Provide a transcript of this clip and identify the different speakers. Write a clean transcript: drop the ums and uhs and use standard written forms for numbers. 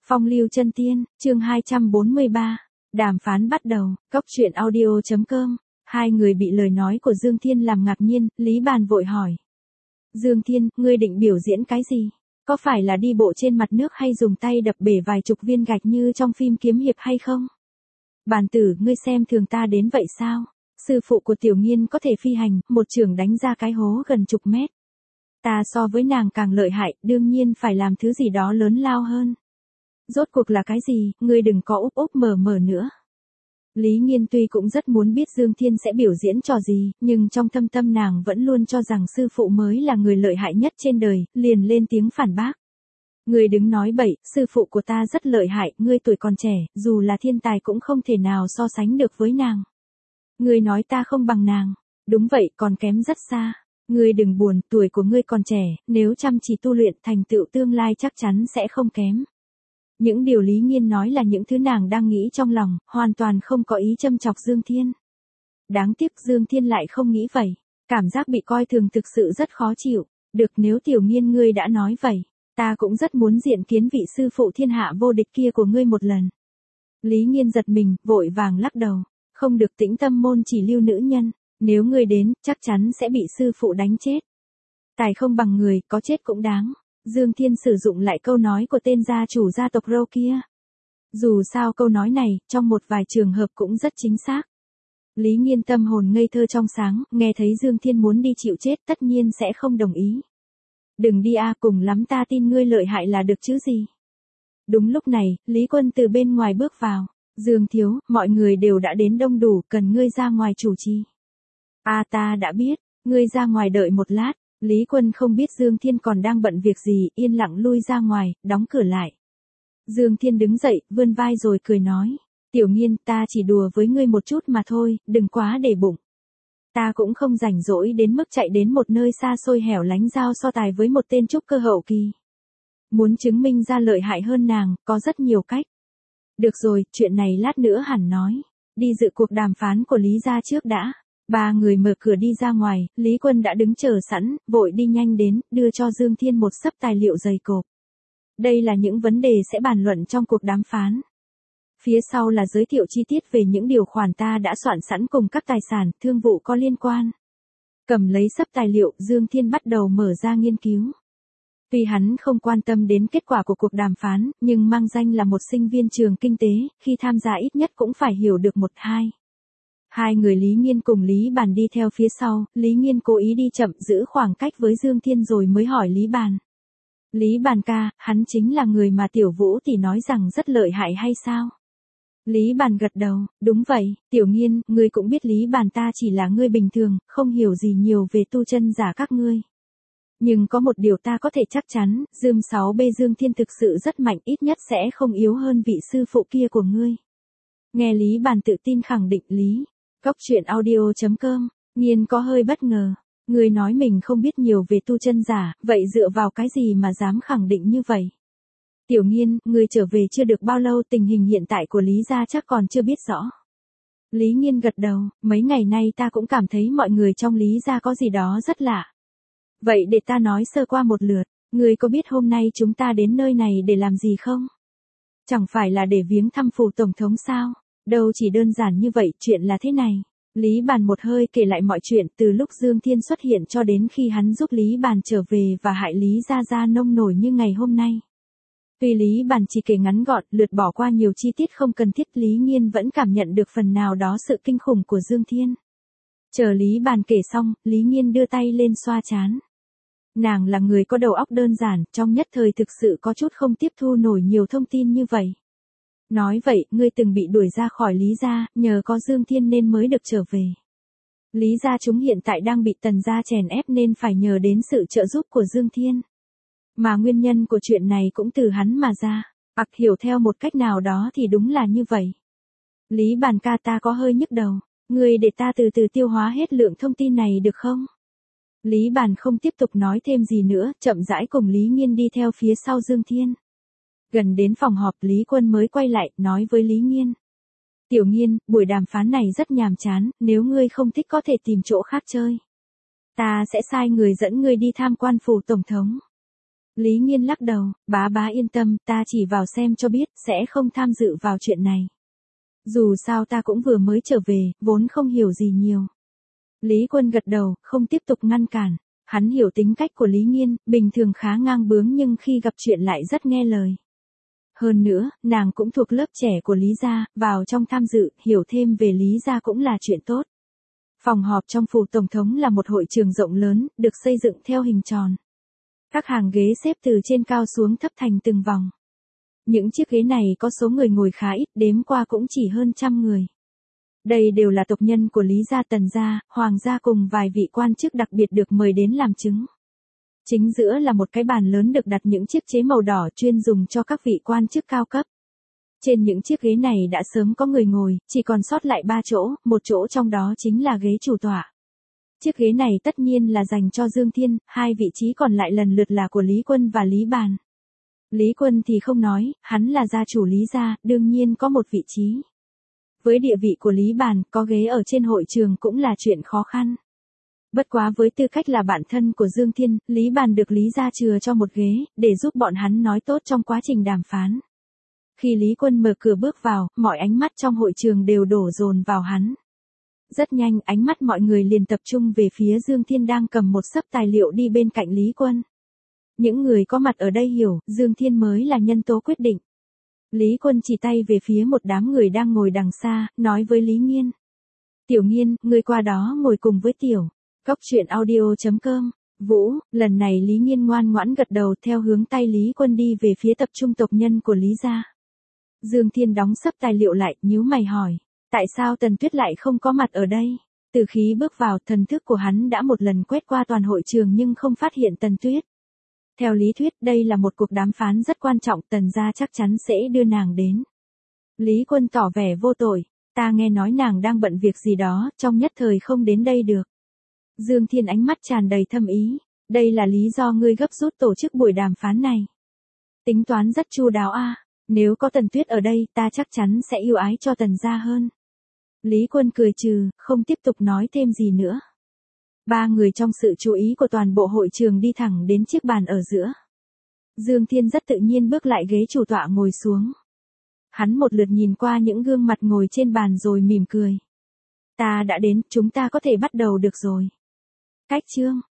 Speaker 1: Phong lưu chân tiên, chương 243. Đàm phán bắt đầu, cốc truyện audio.com. Hai người bị lời nói của Dương Thiên làm ngạc nhiên, Lý Bàn vội hỏi. Dương Thiên, ngươi định biểu diễn cái gì? Có phải là đi bộ trên mặt nước hay dùng tay đập bể vài chục viên gạch như trong phim kiếm hiệp hay không? Bàn tử, ngươi xem thường ta đến vậy sao? Sư phụ của Tiểu Nghiên có thể phi hành, một chưởng đánh ra cái hố gần chục mét. Ta so với nàng càng lợi hại, đương nhiên phải làm thứ gì đó lớn lao hơn. Rốt cuộc là cái gì, ngươi đừng có úp úp mở mở nữa. Lý Nghiên tuy cũng rất muốn biết Dương Thiên sẽ biểu diễn trò gì, nhưng trong thâm tâm nàng vẫn luôn cho rằng sư phụ mới là người lợi hại nhất trên đời, liền lên tiếng phản bác. Ngươi đừng nói bậy, sư phụ của ta rất lợi hại, ngươi tuổi còn trẻ, dù là thiên tài cũng không thể nào so sánh được với nàng. Ngươi nói ta không bằng nàng, đúng vậy, còn kém rất xa. Ngươi đừng buồn, tuổi của ngươi còn trẻ, nếu chăm chỉ tu luyện thành tựu tương lai chắc chắn sẽ không kém. Những điều Lý Nghiên nói là những thứ nàng đang nghĩ trong lòng, hoàn toàn không có ý châm chọc Dương Thiên. Đáng tiếc Dương Thiên lại không nghĩ vậy, cảm giác bị coi thường thực sự rất khó chịu. Được, nếu Tiểu Nghiên ngươi đã nói vậy, ta cũng rất muốn diện kiến vị sư phụ thiên hạ vô địch kia của ngươi một lần. Lý Nghiên giật mình, vội vàng lắc đầu, không được, Tĩnh Tâm môn chỉ lưu nữ nhân, nếu ngươi đến, chắc chắn sẽ bị sư phụ đánh chết. Tài không bằng người, có chết cũng đáng. Dương Thiên sử dụng lại câu nói của tên gia chủ gia tộc Râu kia. Dù sao câu nói này, trong một vài trường hợp cũng rất chính xác. Lý Nghiên tâm hồn ngây thơ trong sáng, nghe thấy Dương Thiên muốn đi chịu chết tất nhiên sẽ không đồng ý. Đừng đi a, cùng lắm ta tin ngươi lợi hại là được chứ gì. Đúng lúc này, Lý Quân từ bên ngoài bước vào. Dương thiếu, mọi người đều đã đến đông đủ, cần ngươi ra ngoài chủ trì. Ta đã biết, ngươi ra ngoài đợi một lát. Lý Quân không biết Dương Thiên còn đang bận việc gì, yên lặng lui ra ngoài, đóng cửa lại. Dương Thiên đứng dậy, vươn vai rồi cười nói. Tiểu Nghiên, ta chỉ đùa với ngươi một chút mà thôi, đừng quá để bụng. Ta cũng không rảnh rỗi đến mức chạy đến một nơi xa xôi hẻo lánh giao so tài với một tên trúc cơ hậu kỳ. Muốn chứng minh ra lợi hại hơn nàng, có rất nhiều cách. Được rồi, chuyện này lát nữa hẳn nói. Đi dự cuộc đàm phán của Lý gia trước đã. Ba người mở cửa đi ra ngoài, Lý Quân đã đứng chờ sẵn, vội đi nhanh đến, đưa cho Dương Thiên một xấp tài liệu dày cộp. Đây là những vấn đề sẽ bàn luận trong cuộc đàm phán. Phía sau là giới thiệu chi tiết về những điều khoản ta đã soạn sẵn cùng các tài sản, thương vụ có liên quan. Cầm lấy xấp tài liệu, Dương Thiên bắt đầu mở ra nghiên cứu. Tuy hắn không quan tâm đến kết quả của cuộc đàm phán, nhưng mang danh là một sinh viên trường kinh tế, khi tham gia ít nhất cũng phải hiểu được một hai. Hai người Lý Nghiên cùng Lý Bàn đi theo phía sau, Lý Nghiên cố ý đi chậm giữ khoảng cách với Dương Thiên rồi mới hỏi Lý Bàn. Lý Bàn ca, hắn chính là người mà Tiểu Vũ tỷ nói rằng rất lợi hại hay sao? Lý Bàn gật đầu, đúng vậy, Tiểu Nghiên, ngươi cũng biết Lý Bàn ta chỉ là người bình thường, không hiểu gì nhiều về tu chân giả các ngươi. Nhưng có một điều ta có thể chắc chắn, Dương 6B Dương Thiên thực sự rất mạnh, ít nhất sẽ không yếu hơn vị sư phụ kia của ngươi. Nghe Lý Bàn tự tin khẳng định Lý. Cốc truyện audio.com, Nghiên có hơi bất ngờ. Người nói mình không biết nhiều về tu chân giả, vậy dựa vào cái gì mà dám khẳng định như vậy? Tiểu Nghiên, người trở về chưa được bao lâu, tình hình hiện tại của Lý gia chắc còn chưa biết rõ. Lý Nghiên gật đầu, mấy ngày nay ta cũng cảm thấy mọi người trong Lý gia có gì đó rất lạ. Vậy để ta nói sơ qua một lượt, người có biết hôm nay chúng ta đến nơi này để làm gì không? Chẳng phải là để viếng thăm phủ tổng thống sao? Đâu chỉ đơn giản như vậy, chuyện là thế này. Lý Bàn một hơi kể lại mọi chuyện từ lúc Dương Thiên xuất hiện cho đến khi hắn giúp Lý Bàn trở về và hại Lý gia nông nổi như ngày hôm nay. Tuy Lý Bàn chỉ kể ngắn gọn, lượt bỏ qua nhiều chi tiết không cần thiết, Lý Nghiên vẫn cảm nhận được phần nào đó sự kinh khủng của Dương Thiên. Chờ Lý Bàn kể xong, Lý Nghiên đưa tay lên xoa trán. Nàng là người có đầu óc đơn giản, trong nhất thời thực sự có chút không tiếp thu nổi nhiều thông tin như vậy. Nói vậy, ngươi từng bị đuổi ra khỏi Lý gia, nhờ có Dương Thiên nên mới được trở về. Lý gia chúng hiện tại đang bị Tần gia chèn ép nên phải nhờ đến sự trợ giúp của Dương Thiên. Mà nguyên nhân của chuyện này cũng từ hắn mà ra. Hiểu theo một cách nào đó thì đúng là như vậy. Lý Bàn ca, ta có hơi nhức đầu. Ngươi để ta từ từ tiêu hóa hết lượng thông tin này được không? Lý Bàn không tiếp tục nói thêm gì nữa, chậm rãi cùng Lý Nghiên đi theo phía sau Dương Thiên. Gần đến phòng họp, Lý Quân mới quay lại, nói với Lý Nghiên. Tiểu Nghiên, buổi đàm phán này rất nhàm chán, nếu ngươi không thích có thể tìm chỗ khác chơi. Ta sẽ sai người dẫn ngươi đi tham quan phủ tổng thống. Lý Nghiên lắc đầu, bá yên tâm, ta chỉ vào xem cho biết, sẽ không tham dự vào chuyện này. Dù sao ta cũng vừa mới trở về, vốn không hiểu gì nhiều. Lý Quân gật đầu, không tiếp tục ngăn cản. Hắn hiểu tính cách của Lý Nghiên, bình thường khá ngang bướng nhưng khi gặp chuyện lại rất nghe lời. Hơn nữa, nàng cũng thuộc lớp trẻ của Lý gia, vào trong tham dự, hiểu thêm về Lý gia cũng là chuyện tốt. Phòng họp trong phủ tổng thống là một hội trường rộng lớn, được xây dựng theo hình tròn. Các hàng ghế xếp từ trên cao xuống thấp thành từng vòng. Những chiếc ghế này có số người ngồi khá ít, đếm qua cũng chỉ hơn 100 người. Đây đều là tộc nhân của Lý gia, Tần gia, Hoàng gia cùng vài vị quan chức đặc biệt được mời đến làm chứng. Chính giữa là một cái bàn lớn được đặt những chiếc chế màu đỏ chuyên dùng cho các vị quan chức cao cấp. Trên những chiếc ghế này đã sớm có người ngồi, chỉ còn sót lại 3 chỗ, một chỗ trong đó chính là ghế chủ tọa. Chiếc ghế này tất nhiên là dành cho Dương Thiên, hai vị trí còn lại lần lượt là của Lý Quân và Lý Bàn. Lý Quân thì không nói, hắn là gia chủ Lý gia, đương nhiên có một vị trí. Với địa vị của Lý Bàn, có ghế ở trên hội trường cũng là chuyện khó khăn. Bất quá với tư cách là bạn thân của Dương Thiên, Lý Bàn được Lý gia chừa cho một ghế, để giúp bọn hắn nói tốt trong quá trình đàm phán. Khi Lý Quân mở cửa bước vào, mọi ánh mắt trong hội trường đều đổ dồn vào hắn. Rất nhanh, ánh mắt mọi người liền tập trung về phía Dương Thiên đang cầm một xấp tài liệu đi bên cạnh Lý Quân. Những người có mặt ở đây hiểu, Dương Thiên mới là nhân tố quyết định. Lý Quân chỉ tay về phía một đám người đang ngồi đằng xa, nói với Lý Nghiên. Tiểu Nghiên, ngươi qua đó ngồi cùng với Tiểu. Cóc truyện audio.com. Vũ, lần này Lý Nghiên ngoan ngoãn gật đầu theo hướng tay Lý Quân đi về phía tập trung tộc nhân của Lý gia. Dương Thiên đóng xấp tài liệu lại, nhíu mày hỏi. Tại sao Tần Tuyết lại không có mặt ở đây? Từ khi bước vào, thần thức của hắn đã một lần quét qua toàn hội trường nhưng không phát hiện Tần Tuyết. Theo lý thuyết đây là một cuộc đàm phán rất quan trọng, Tần gia chắc chắn sẽ đưa nàng đến. Lý Quân tỏ vẻ vô tội, ta nghe nói nàng đang bận việc gì đó, trong nhất thời không đến đây được. Dương Thiên ánh mắt tràn đầy thâm ý, đây là lý do ngươi gấp rút tổ chức buổi đàm phán này. Tính toán rất chu đáo a, nếu có Tần Tuyết ở đây ta chắc chắn sẽ yêu ái cho Tần gia hơn. Lý Quân cười trừ, không tiếp tục nói thêm gì nữa. Ba người trong sự chú ý của toàn bộ hội trường đi thẳng đến chiếc bàn ở giữa. Dương Thiên rất tự nhiên bước lại ghế chủ tọa ngồi xuống. Hắn một lượt nhìn qua những gương mặt ngồi trên bàn rồi mỉm cười. Ta đã đến, chúng ta có thể bắt đầu được rồi. Cách chương